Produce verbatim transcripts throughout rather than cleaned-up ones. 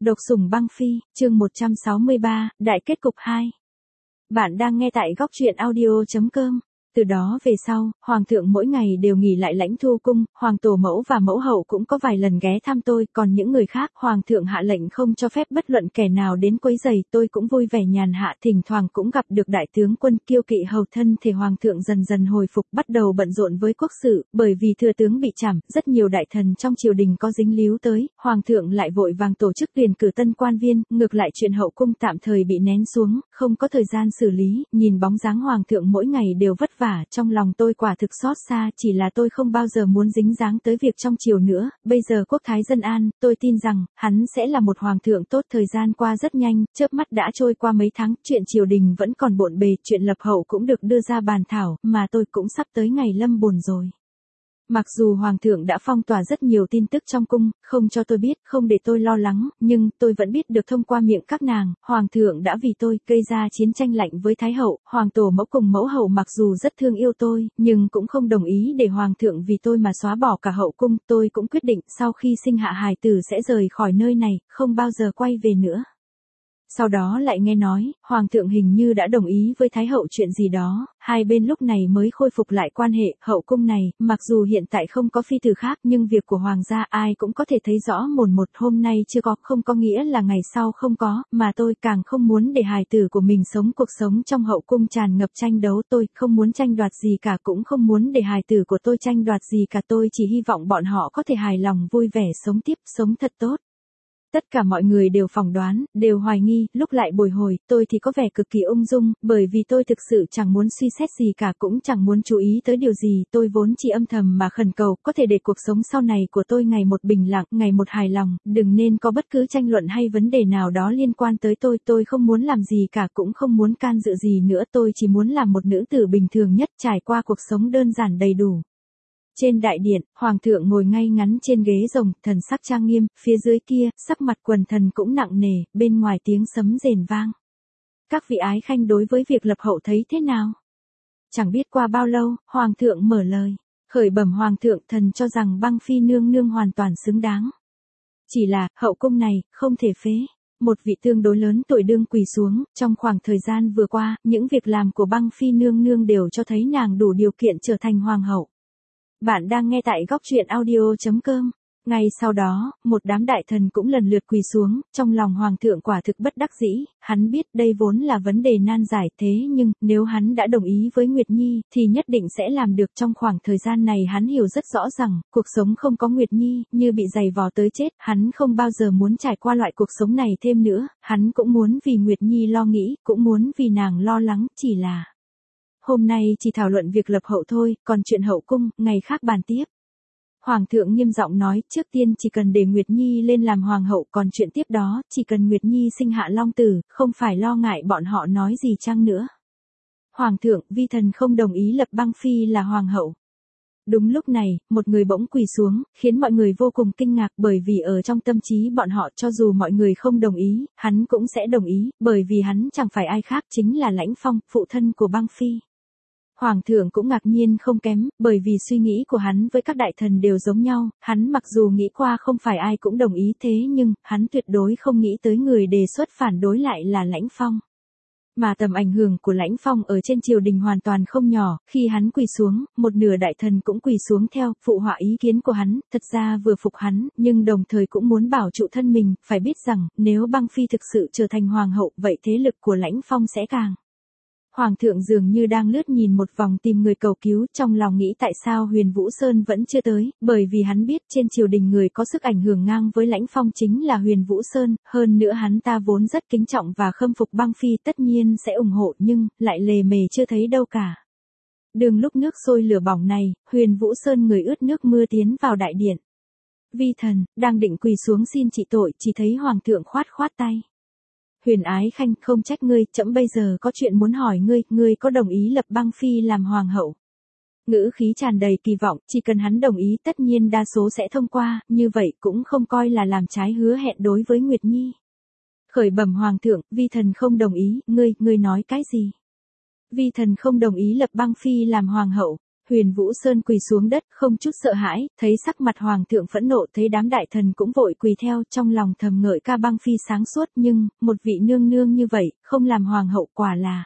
Độc sủng băng phi, chương một trăm sáu mươi ba, đại kết cục hai. Bạn đang nghe tại góc truyện audio chấm com. Từ đó về sau, Hoàng thượng mỗi ngày đều nghỉ lại Lãnh Thu cung, Hoàng tổ mẫu và mẫu hậu cũng có vài lần ghé thăm tôi, còn những người khác, Hoàng thượng hạ lệnh không cho phép bất luận kẻ nào đến quấy rầy, tôi cũng vui vẻ nhàn hạ, thỉnh thoảng cũng gặp được đại tướng quân kiêu kỵ hầu thân thể. Hoàng thượng dần dần hồi phục, bắt đầu bận rộn với quốc sự, bởi vì thừa tướng bị trảm, rất nhiều đại thần trong triều đình có dính líu tới, Hoàng thượng lại vội vàng tổ chức tuyển cử tân quan viên, ngược lại chuyện hậu cung tạm thời bị nén xuống, không có thời gian xử lý, nhìn bóng dáng Hoàng thượng mỗi ngày đều vất vả. Trong lòng tôi quả thực xót xa, chỉ là tôi không bao giờ muốn dính dáng tới việc trong triều nữa, bây giờ quốc thái dân an, tôi tin rằng, hắn sẽ là một hoàng thượng tốt. Thời gian qua rất nhanh, chớp mắt đã trôi qua mấy tháng, chuyện triều đình vẫn còn bộn bề, chuyện lập hậu cũng được đưa ra bàn thảo, mà tôi cũng sắp tới ngày lâm bồn rồi. Mặc dù Hoàng thượng đã phong tỏa rất nhiều tin tức trong cung, không cho tôi biết, không để tôi lo lắng, nhưng tôi vẫn biết được thông qua miệng các nàng, Hoàng thượng đã vì tôi gây ra chiến tranh lạnh với Thái hậu, Hoàng tổ mẫu cùng mẫu hậu mặc dù rất thương yêu tôi, nhưng cũng không đồng ý để Hoàng thượng vì tôi mà xóa bỏ cả hậu cung. Tôi cũng quyết định sau khi sinh hạ hài tử sẽ rời khỏi nơi này, không bao giờ quay về nữa. Sau đó lại nghe nói, Hoàng thượng hình như đã đồng ý với Thái hậu chuyện gì đó, hai bên lúc này mới khôi phục lại quan hệ. Hậu cung này, mặc dù hiện tại không có phi tử khác nhưng việc của Hoàng gia ai cũng có thể thấy rõ mồn một. Hôm nay chưa có không có nghĩa là ngày sau không có, mà tôi càng không muốn để hài tử của mình sống cuộc sống trong hậu cung tràn ngập tranh đấu. Tôi không muốn tranh đoạt gì cả, cũng không muốn để hài tử của tôi tranh đoạt gì cả, tôi chỉ hy vọng bọn họ có thể hài lòng vui vẻ sống tiếp, sống thật tốt. Tất cả mọi người đều phỏng đoán, đều hoài nghi, lúc lại bồi hồi, tôi thì có vẻ cực kỳ ung dung, bởi vì tôi thực sự chẳng muốn suy xét gì cả, cũng chẳng muốn chú ý tới điều gì, tôi vốn chỉ âm thầm mà khẩn cầu, có thể để cuộc sống sau này của tôi ngày một bình lặng, ngày một hài lòng, đừng nên có bất cứ tranh luận hay vấn đề nào đó liên quan tới tôi, tôi không muốn làm gì cả, cũng không muốn can dự gì nữa, tôi chỉ muốn làm một nữ tử bình thường nhất, trải qua cuộc sống đơn giản đầy đủ. Trên đại điện, Hoàng thượng ngồi ngay ngắn trên ghế rồng, thần sắc trang nghiêm, phía dưới kia, sắc mặt quần thần cũng nặng nề, bên ngoài tiếng sấm rền vang. Các vị ái khanh đối với việc lập hậu thấy thế nào? Chẳng biết qua bao lâu, Hoàng thượng mở lời. Khởi bẩm Hoàng thượng, thần cho rằng băng phi nương nương hoàn toàn xứng đáng. Chỉ là, hậu cung này, không thể phế. Một vị tương đối lớn tuổi đương quỳ xuống, trong khoảng thời gian vừa qua, những việc làm của băng phi nương nương đều cho thấy nàng đủ điều kiện trở thành hoàng hậu. Bạn đang nghe tại góc truyện audio chấm com. Ngay sau đó, một đám đại thần cũng lần lượt quỳ xuống, trong lòng Hoàng thượng quả thực bất đắc dĩ, hắn biết đây vốn là vấn đề nan giải, thế nhưng, nếu hắn đã đồng ý với Nguyệt Nhi, thì nhất định sẽ làm được. Trong khoảng thời gian này hắn hiểu rất rõ rằng, cuộc sống không có Nguyệt Nhi, như bị giày vò tới chết, hắn không bao giờ muốn trải qua loại cuộc sống này thêm nữa, hắn cũng muốn vì Nguyệt Nhi lo nghĩ, cũng muốn vì nàng lo lắng, chỉ là... Hôm nay chỉ thảo luận việc lập hậu thôi, còn chuyện hậu cung, ngày khác bàn tiếp. Hoàng thượng nghiêm giọng nói, trước tiên chỉ cần để Nguyệt Nhi lên làm hoàng hậu, còn chuyện tiếp đó, chỉ cần Nguyệt Nhi sinh hạ long tử, không phải lo ngại bọn họ nói gì chăng nữa. Hoàng thượng, vi thần không đồng ý lập băng phi là hoàng hậu. Đúng lúc này, một người bỗng quỳ xuống, khiến mọi người vô cùng kinh ngạc, bởi vì ở trong tâm trí bọn họ, cho dù mọi người không đồng ý, hắn cũng sẽ đồng ý, bởi vì hắn chẳng phải ai khác, chính là Lãnh Phong, phụ thân của băng phi. Hoàng thượng cũng ngạc nhiên không kém, bởi vì suy nghĩ của hắn với các đại thần đều giống nhau, hắn mặc dù nghĩ qua không phải ai cũng đồng ý, thế nhưng, hắn tuyệt đối không nghĩ tới người đề xuất phản đối lại là Lãnh Phong. Mà tầm ảnh hưởng của Lãnh Phong ở trên triều đình hoàn toàn không nhỏ, khi hắn quỳ xuống, một nửa đại thần cũng quỳ xuống theo, phụ họa ý kiến của hắn, thật ra vừa phục hắn, nhưng đồng thời cũng muốn bảo trụ thân mình, phải biết rằng, nếu băng phi thực sự trở thành hoàng hậu, vậy thế lực của Lãnh Phong sẽ càng... Hoàng thượng dường như đang lướt nhìn một vòng tìm người cầu cứu, trong lòng nghĩ tại sao Huyền Vũ Sơn vẫn chưa tới, bởi vì hắn biết trên triều đình người có sức ảnh hưởng ngang với Lãnh Phong chính là Huyền Vũ Sơn, hơn nữa hắn ta vốn rất kính trọng và khâm phục băng phi, tất nhiên sẽ ủng hộ, nhưng, lại lề mề chưa thấy đâu cả. Đường lúc nước sôi lửa bỏng này, Huyền Vũ Sơn người ướt nước mưa tiến vào đại điện. Vi thần, đang định quỳ xuống xin trị tội, chỉ thấy Hoàng thượng khoát khoát tay. Huyền ái khanh, không trách ngươi, trẫm bây giờ có chuyện muốn hỏi ngươi, ngươi có đồng ý lập băng phi làm hoàng hậu? Ngữ khí tràn đầy kỳ vọng, chỉ cần hắn đồng ý tất nhiên đa số sẽ thông qua, như vậy cũng không coi là làm trái hứa hẹn đối với Nguyệt Nhi. Khởi bẩm Hoàng thượng, vi thần không đồng ý, ngươi, ngươi nói cái gì? Vi thần không đồng ý lập băng phi làm hoàng hậu. Huyền Vũ Sơn quỳ xuống đất không chút sợ hãi, thấy sắc mặt hoàng thượng phẫn nộ, thấy đám đại thần cũng vội quỳ theo, trong lòng thầm ngợi ca băng phi sáng suốt, nhưng, một vị nương nương như vậy, không làm hoàng hậu quả là.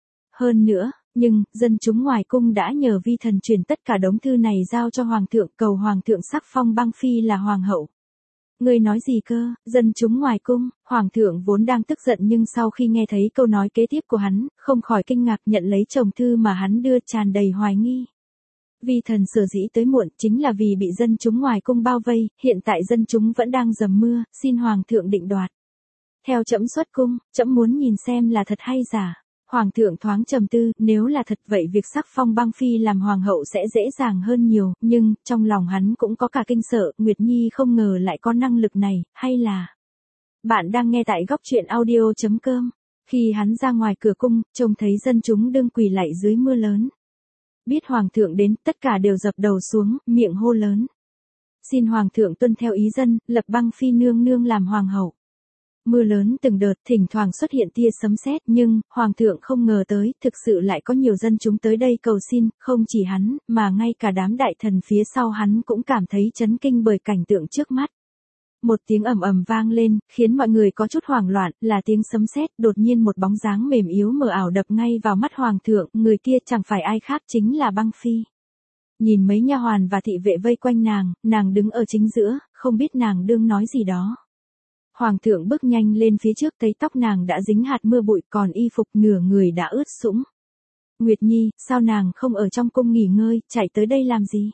Hơn nữa, nhưng, dân chúng ngoài cung đã nhờ vi thần truyền tất cả đống thư này giao cho hoàng thượng, cầu hoàng thượng sắc phong băng phi là hoàng hậu. Ngươi nói gì cơ, dân chúng ngoài cung, hoàng thượng vốn đang tức giận nhưng sau khi nghe thấy câu nói kế tiếp của hắn, không khỏi kinh ngạc, nhận lấy chồng thư mà hắn đưa tràn đầy hoài nghi. Vi thần sở dĩ tới muộn chính là vì bị dân chúng ngoài cung bao vây, hiện tại dân chúng vẫn đang dầm mưa, xin hoàng thượng định đoạt. Theo trẫm xuất cung, trẫm muốn nhìn xem là thật hay giả. Hoàng thượng thoáng trầm tư, nếu là thật vậy việc sắc phong băng phi làm hoàng hậu sẽ dễ dàng hơn nhiều, nhưng, trong lòng hắn cũng có cả kinh sợ, Nguyệt Nhi không ngờ lại có năng lực này, hay là. Bạn đang nghe tại góc truyện audio.com. Khi hắn ra ngoài cửa cung, trông thấy dân chúng đương quỳ lạy dưới mưa lớn. Biết hoàng thượng đến, tất cả đều dập đầu xuống, miệng hô lớn. Xin hoàng thượng tuân theo ý dân, lập băng phi nương nương làm hoàng hậu. Mưa lớn từng đợt, thỉnh thoảng xuất hiện tia sấm sét, nhưng, hoàng thượng không ngờ tới, thực sự lại có nhiều dân chúng tới đây cầu xin, không chỉ hắn, mà ngay cả đám đại thần phía sau hắn cũng cảm thấy chấn kinh bởi cảnh tượng trước mắt. Một tiếng ầm ầm vang lên, khiến mọi người có chút hoảng loạn, là tiếng sấm sét, đột nhiên một bóng dáng mềm yếu mờ ảo đập ngay vào mắt hoàng thượng, người kia chẳng phải ai khác chính là băng phi. Nhìn mấy nha hoàn và thị vệ vây quanh nàng, nàng đứng ở chính giữa, không biết nàng đương nói gì đó. Hoàng thượng bước nhanh lên phía trước, thấy tóc nàng đã dính hạt mưa bụi, còn y phục nửa người đã ướt sũng. Nguyệt Nhi, sao nàng không ở trong cung nghỉ ngơi, chạy tới đây làm gì?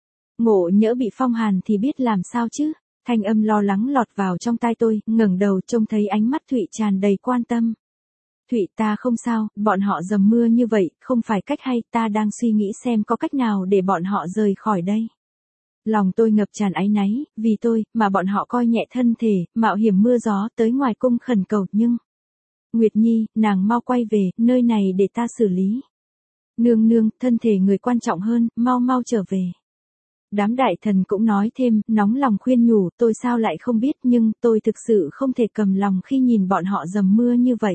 Ngộ nhỡ bị phong hàn thì biết làm sao chứ? Thanh âm lo lắng lọt vào trong tai tôi, ngẩng đầu trông thấy ánh mắt Thụy tràn đầy quan tâm. Thụy, ta không sao, bọn họ dầm mưa như vậy, không phải cách hay, ta đang suy nghĩ xem có cách nào để bọn họ rời khỏi đây. Lòng tôi ngập tràn áy náy, vì tôi, mà bọn họ coi nhẹ thân thể, mạo hiểm mưa gió tới ngoài cung khẩn cầu, nhưng. Nguyệt Nhi, nàng mau quay về, nơi này để ta xử lý. Nương nương, thân thể người quan trọng hơn, mau mau trở về. Đám đại thần cũng nói thêm, nóng lòng khuyên nhủ, tôi sao lại không biết, nhưng tôi thực sự không thể cầm lòng khi nhìn bọn họ dầm mưa như vậy.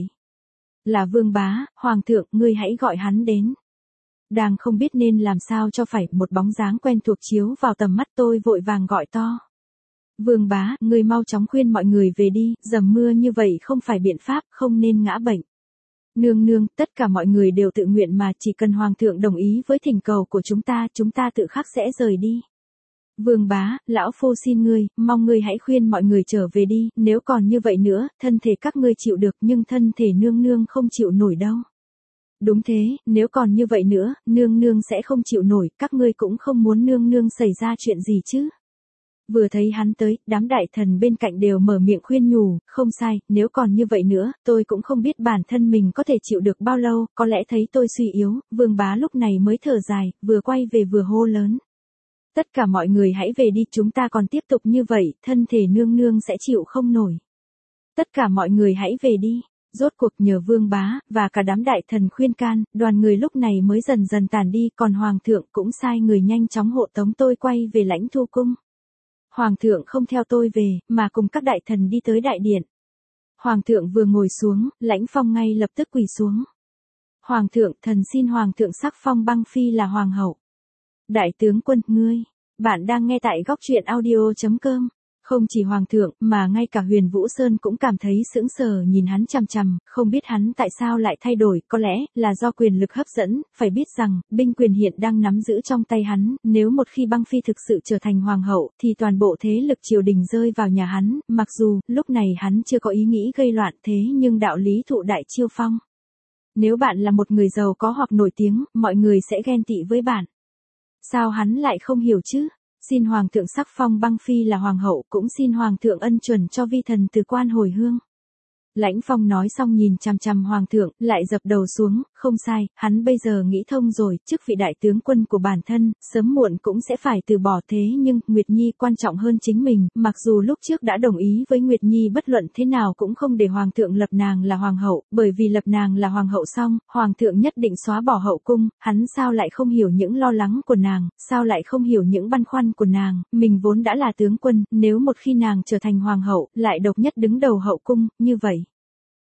Là Vương Bá, hoàng thượng, ngươi hãy gọi hắn đến. Đang không biết nên làm sao cho phải, một bóng dáng quen thuộc chiếu vào tầm mắt tôi, vội vàng gọi to. Vương Bá, ngươi mau chóng khuyên mọi người về đi, dầm mưa như vậy không phải biện pháp, không nên ngã bệnh. Nương nương, tất cả mọi người đều tự nguyện mà, chỉ cần hoàng thượng đồng ý với thỉnh cầu của chúng ta, chúng ta tự khắc sẽ rời đi. Vương Bá, lão phu xin ngươi, mong ngươi hãy khuyên mọi người trở về đi, nếu còn như vậy nữa, thân thể các ngươi chịu được nhưng thân thể nương nương không chịu nổi đâu. Đúng thế, nếu còn như vậy nữa, nương nương sẽ không chịu nổi, các ngươi cũng không muốn nương nương xảy ra chuyện gì chứ. Vừa thấy hắn tới, đám đại thần bên cạnh đều mở miệng khuyên nhủ, không sai, nếu còn như vậy nữa, tôi cũng không biết bản thân mình có thể chịu được bao lâu, có lẽ thấy tôi suy yếu, Vương Bá lúc này mới thở dài, vừa quay về vừa hô lớn. Tất cả mọi người hãy về đi, chúng ta còn tiếp tục như vậy, thân thể nương nương sẽ chịu không nổi. Tất cả mọi người hãy về đi. Rốt cuộc nhờ Vương Bá, và cả đám đại thần khuyên can, đoàn người lúc này mới dần dần tàn đi, còn Hoàng thượng cũng sai người nhanh chóng hộ tống tôi quay về Lãnh Thu Cung. Hoàng thượng không theo tôi về, mà cùng các đại thần đi tới đại điện. Hoàng thượng vừa ngồi xuống, Lãnh Phong ngay lập tức quỳ xuống. Hoàng thượng, thần xin Hoàng thượng sắc phong băng phi là Hoàng hậu. Đại tướng quân, ngươi, bạn đang nghe tại góc truyện audio.com. Không chỉ hoàng thượng, mà ngay cả Huyền Vũ Sơn cũng cảm thấy sững sờ nhìn hắn chằm chằm, không biết hắn tại sao lại thay đổi, có lẽ là do quyền lực hấp dẫn, phải biết rằng, binh quyền hiện đang nắm giữ trong tay hắn, nếu một khi băng phi thực sự trở thành hoàng hậu, thì toàn bộ thế lực triều đình rơi vào nhà hắn, mặc dù, lúc này hắn chưa có ý nghĩ gây loạn thế nhưng đạo lý thụ đại chiêu phong. Nếu bạn là một người giàu có hoặc nổi tiếng, mọi người sẽ ghen tị với bạn. Sao hắn lại không hiểu chứ? Xin hoàng thượng sắc phong băng phi là hoàng hậu, cũng xin hoàng thượng ân chuẩn cho vi thần từ quan hồi hương. Lãnh Phong nói xong nhìn chằm chằm hoàng thượng, lại dập đầu xuống, không sai, hắn bây giờ nghĩ thông rồi, chức vị đại tướng quân của bản thân, sớm muộn cũng sẽ phải từ bỏ, thế nhưng, Nguyệt Nhi quan trọng hơn chính mình, mặc dù lúc trước đã đồng ý với Nguyệt Nhi bất luận thế nào cũng không để hoàng thượng lập nàng là hoàng hậu, bởi vì lập nàng là hoàng hậu xong, hoàng thượng nhất định xóa bỏ hậu cung, hắn sao lại không hiểu những lo lắng của nàng, sao lại không hiểu những băn khoăn của nàng, mình vốn đã là tướng quân, nếu một khi nàng trở thành hoàng hậu, lại độc nhất đứng đầu hậu cung, như vậy.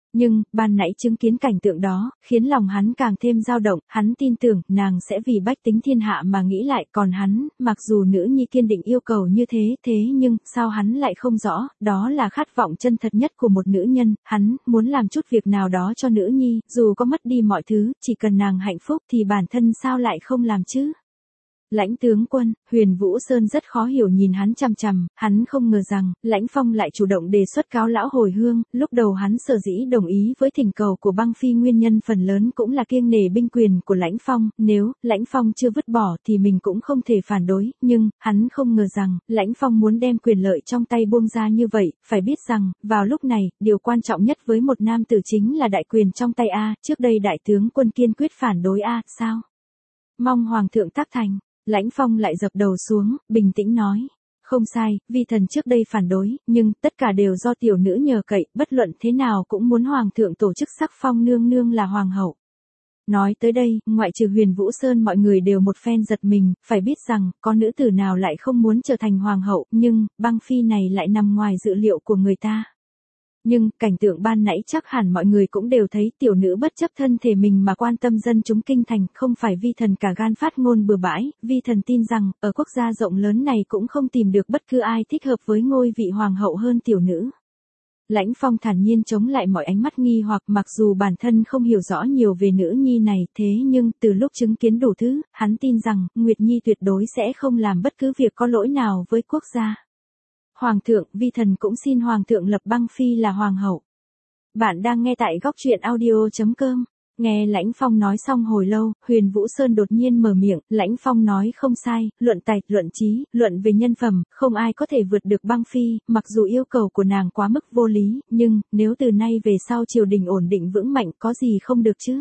Nhưng, ban nãy chứng kiến cảnh tượng đó, khiến lòng hắn càng thêm dao động, hắn tin tưởng, nàng sẽ vì bách tính thiên hạ mà nghĩ lại, còn hắn, mặc dù nữ nhi kiên định yêu cầu như thế, thế nhưng, sao hắn lại không rõ, đó là khát vọng chân thật nhất của một nữ nhân, hắn, muốn làm chút việc nào đó cho nữ nhi, dù có mất đi mọi thứ, chỉ cần nàng hạnh phúc thì bản thân sao lại không làm chứ? Lãnh tướng quân, Huyền Vũ Sơn rất khó hiểu nhìn hắn chằm chằm, hắn không ngờ rằng, Lãnh Phong lại chủ động đề xuất cáo lão hồi hương, lúc đầu hắn sở dĩ đồng ý với thỉnh cầu của băng phi nguyên nhân phần lớn cũng là kiêng nể binh quyền của Lãnh Phong, nếu, Lãnh Phong chưa vứt bỏ thì mình cũng không thể phản đối, nhưng, hắn không ngờ rằng, Lãnh Phong muốn đem quyền lợi trong tay buông ra như vậy, phải biết rằng, vào lúc này, điều quan trọng nhất với một nam tử chính là đại quyền trong tay A, trước đây đại tướng quân kiên quyết phản đối A, sao? Mong Hoàng thượng tác thành. Lãnh Phong lại dập đầu xuống, bình tĩnh nói. Không sai, vi thần trước đây phản đối, nhưng tất cả đều do tiểu nữ nhờ cậy, bất luận thế nào cũng muốn Hoàng thượng tổ chức sắc phong nương nương là Hoàng hậu. Nói tới đây, ngoại trừ Huyền Vũ Sơn mọi người đều một phen giật mình, phải biết rằng, có nữ tử nào lại không muốn trở thành Hoàng hậu, nhưng, băng phi này lại nằm ngoài dự liệu của người ta. Nhưng, cảnh tượng ban nãy chắc hẳn mọi người cũng đều thấy tiểu nữ bất chấp thân thể mình mà quan tâm dân chúng kinh thành, không phải vi thần cả gan phát ngôn bừa bãi, vi thần tin rằng, ở quốc gia rộng lớn này cũng không tìm được bất cứ ai thích hợp với ngôi vị hoàng hậu hơn tiểu nữ. Lãnh Phong thản nhiên chống lại mọi ánh mắt nghi hoặc mặc dù bản thân không hiểu rõ nhiều về nữ nhi này, thế nhưng, từ lúc chứng kiến đủ thứ, hắn tin rằng, Nguyệt Nhi tuyệt đối sẽ không làm bất cứ việc có lỗi nào với quốc gia. Hoàng thượng, vi thần cũng xin Hoàng thượng lập băng phi là Hoàng hậu. Bạn đang nghe tại góc truyện audio chấm com. Nghe Lãnh Phong nói xong hồi lâu, Huyền Vũ Sơn đột nhiên mở miệng, Lãnh Phong nói không sai, luận tài, luận trí, luận về nhân phẩm, không ai có thể vượt được băng phi, mặc dù yêu cầu của nàng quá mức vô lý, nhưng, nếu từ nay về sau triều đình ổn định vững mạnh có gì không được chứ?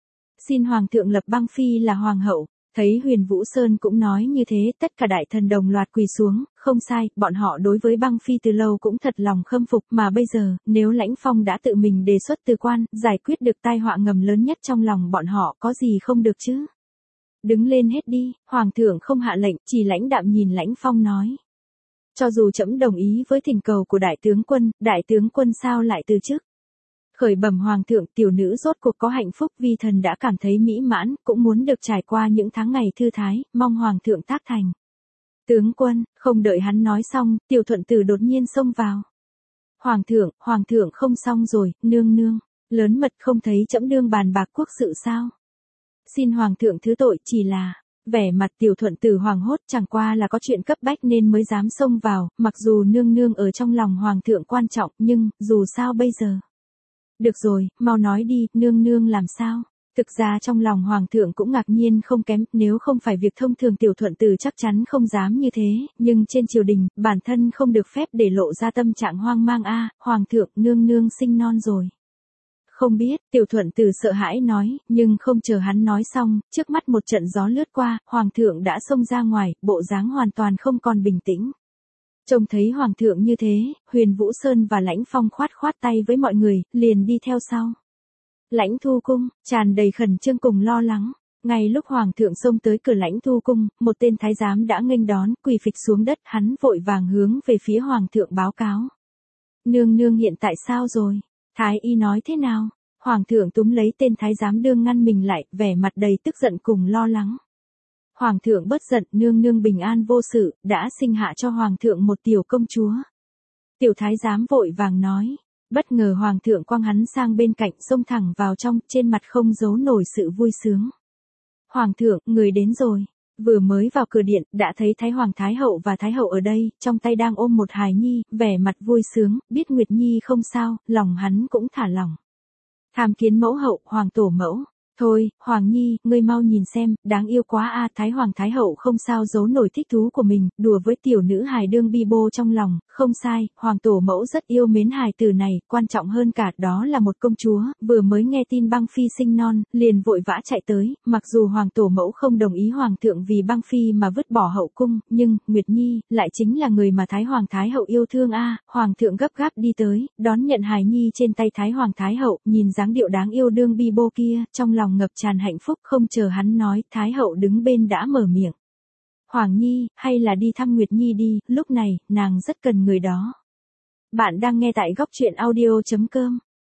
Xin Hoàng thượng lập băng phi là Hoàng hậu. Thấy Huyền Vũ Sơn cũng nói như thế, tất cả đại thần đồng loạt quỳ xuống, không sai, bọn họ đối với băng phi từ lâu cũng thật lòng khâm phục, mà bây giờ, nếu Lãnh Phong đã tự mình đề xuất từ quan, giải quyết được tai họa ngầm lớn nhất trong lòng bọn họ, có gì không được chứ? Đứng lên hết đi, Hoàng thượng không hạ lệnh, chỉ lãnh đạm nhìn Lãnh Phong nói. Cho dù trẫm đồng ý với thỉnh cầu của đại tướng quân, đại tướng quân sao lại từ chức? Khởi bẩm Hoàng thượng, tiểu nữ rốt cuộc có hạnh phúc, vi thần đã cảm thấy mỹ mãn, cũng muốn được trải qua những tháng ngày thư thái, mong Hoàng thượng tác thành. Tướng quân, không đợi hắn nói xong, tiểu thuận tử đột nhiên xông vào. Hoàng thượng, Hoàng thượng không xong rồi, nương nương, lớn mật không thấy trẫm đương bàn bạc quốc sự sao? Xin Hoàng thượng thứ tội, chỉ là, vẻ mặt tiểu thuận tử hoàng hốt, chẳng qua là có chuyện cấp bách nên mới dám xông vào, mặc dù nương nương ở trong lòng Hoàng thượng quan trọng, nhưng, dù sao bây giờ. Được rồi, mau nói đi, nương nương làm sao? Thực ra trong lòng Hoàng thượng cũng ngạc nhiên không kém, nếu không phải việc thông thường tiểu thuận tử chắc chắn không dám như thế, nhưng trên triều đình, bản thân không được phép để lộ ra tâm trạng hoang mang a. Hoàng thượng, nương nương sinh non rồi. Không biết, tiểu thuận tử sợ hãi nói, nhưng không chờ hắn nói xong, trước mắt một trận gió lướt qua, Hoàng thượng đã xông ra ngoài, bộ dáng hoàn toàn không còn bình tĩnh. Trông thấy Hoàng thượng như thế, Huyền Vũ Sơn và Lãnh Phong khoát khoát tay với mọi người, liền đi theo sau. Lãnh Thu Cung, tràn đầy khẩn trương cùng lo lắng. Ngay lúc Hoàng thượng xông tới cửa Lãnh Thu Cung, một tên thái giám đã nghênh đón, quỳ phịch xuống đất, hắn vội vàng hướng về phía Hoàng thượng báo cáo. Nương nương hiện tại sao rồi? Thái y nói thế nào? Hoàng thượng túm lấy tên thái giám đương ngăn mình lại, vẻ mặt đầy tức giận cùng lo lắng. Hoàng thượng bất giận, nương nương bình an vô sự, đã sinh hạ cho Hoàng thượng một tiểu công chúa. Tiểu thái giám vội vàng nói. Bất ngờ Hoàng thượng quăng hắn sang bên cạnh, xông thẳng vào trong, trên mặt không giấu nổi sự vui sướng. Hoàng thượng, người đến rồi. Vừa mới vào cửa điện, đã thấy Thái Hoàng Thái Hậu và Thái Hậu ở đây, trong tay đang ôm một hài nhi, vẻ mặt vui sướng, biết Nguyệt Nhi không sao, lòng hắn cũng thả lỏng. Tham kiến mẫu hậu, Hoàng tổ mẫu. Thôi, Hoàng Nhi, ngươi mau nhìn xem, đáng yêu quá a. Thái Hoàng Thái Hậu không sao giấu nổi thích thú của mình, đùa với tiểu nữ hài đương bi bô trong lòng, không sai, Hoàng tổ mẫu rất yêu mến hài tử này, quan trọng hơn cả đó là một công chúa, vừa mới nghe tin băng phi sinh non, liền vội vã chạy tới, mặc dù Hoàng tổ mẫu không đồng ý Hoàng thượng vì băng phi mà vứt bỏ hậu cung, nhưng, Nguyệt Nhi, lại chính là người mà Thái Hoàng Thái Hậu yêu thương a. Hoàng thượng gấp gáp đi tới, đón nhận hài nhi trên tay Thái Hoàng Thái Hậu, nhìn dáng điệu đáng yêu đương bi bô kia, trong lòng ngập tràn hạnh phúc, không chờ hắn nói, Thái Hậu đứng bên đã mở miệng. Hoàng Nhi, hay là đi thăm Nguyệt Nhi đi, lúc này, nàng rất cần người đó. Bạn đang nghe tại góc truyện audio chấm com.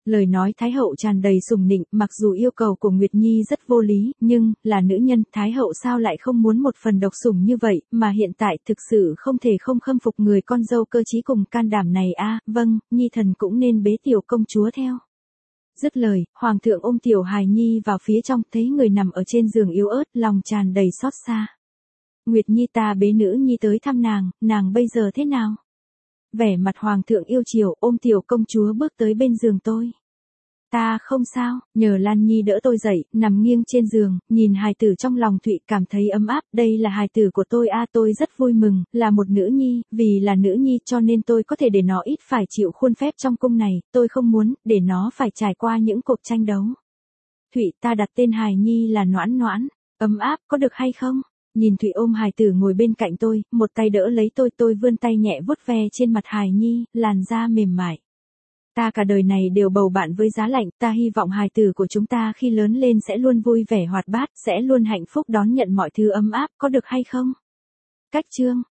Lời nói Thái hậu tràn đầy sủng nịnh, mặc dù yêu cầu của Nguyệt Nhi rất vô lý, nhưng, là nữ nhân, Thái hậu sao lại không muốn một phần độc sủng như vậy, mà hiện tại thực sự không thể không khâm phục người con dâu cơ trí cùng can đảm này a. Vâng, Nhi thần cũng nên bế tiểu công chúa theo. Dứt lời, Hoàng thượng ôm tiểu hài Nhi vào phía trong, thấy người nằm ở trên giường yếu ớt, lòng tràn đầy xót xa. Nguyệt Nhi ta bế nữ Nhi tới thăm nàng, nàng bây giờ thế nào? Vẻ mặt Hoàng thượng yêu chiều, ôm tiểu công chúa bước tới bên giường tôi. Ta không sao, nhờ Lan Nhi đỡ tôi dậy, nằm nghiêng trên giường, nhìn hài tử trong lòng Thụy cảm thấy ấm áp, đây là hài tử của tôi a. Tôi rất vui mừng, là một nữ nhi, vì là nữ nhi cho nên tôi có thể để nó ít phải chịu khuôn phép trong cung này, tôi không muốn, để nó phải trải qua những cuộc tranh đấu. Thụy, ta đặt tên hài nhi là Noãn Noãn, ấm áp, có được hay không? Nhìn Thụy ôm hài tử ngồi bên cạnh tôi, một tay đỡ lấy tôi, tôi vươn tay nhẹ vuốt ve trên mặt hài nhi, làn da mềm mại. Ta cả đời này đều bầu bạn với giá lạnh, ta hy vọng hài tử của chúng ta khi lớn lên sẽ luôn vui vẻ hoạt bát, sẽ luôn hạnh phúc đón nhận mọi thứ ấm áp, có được hay không? Cách chương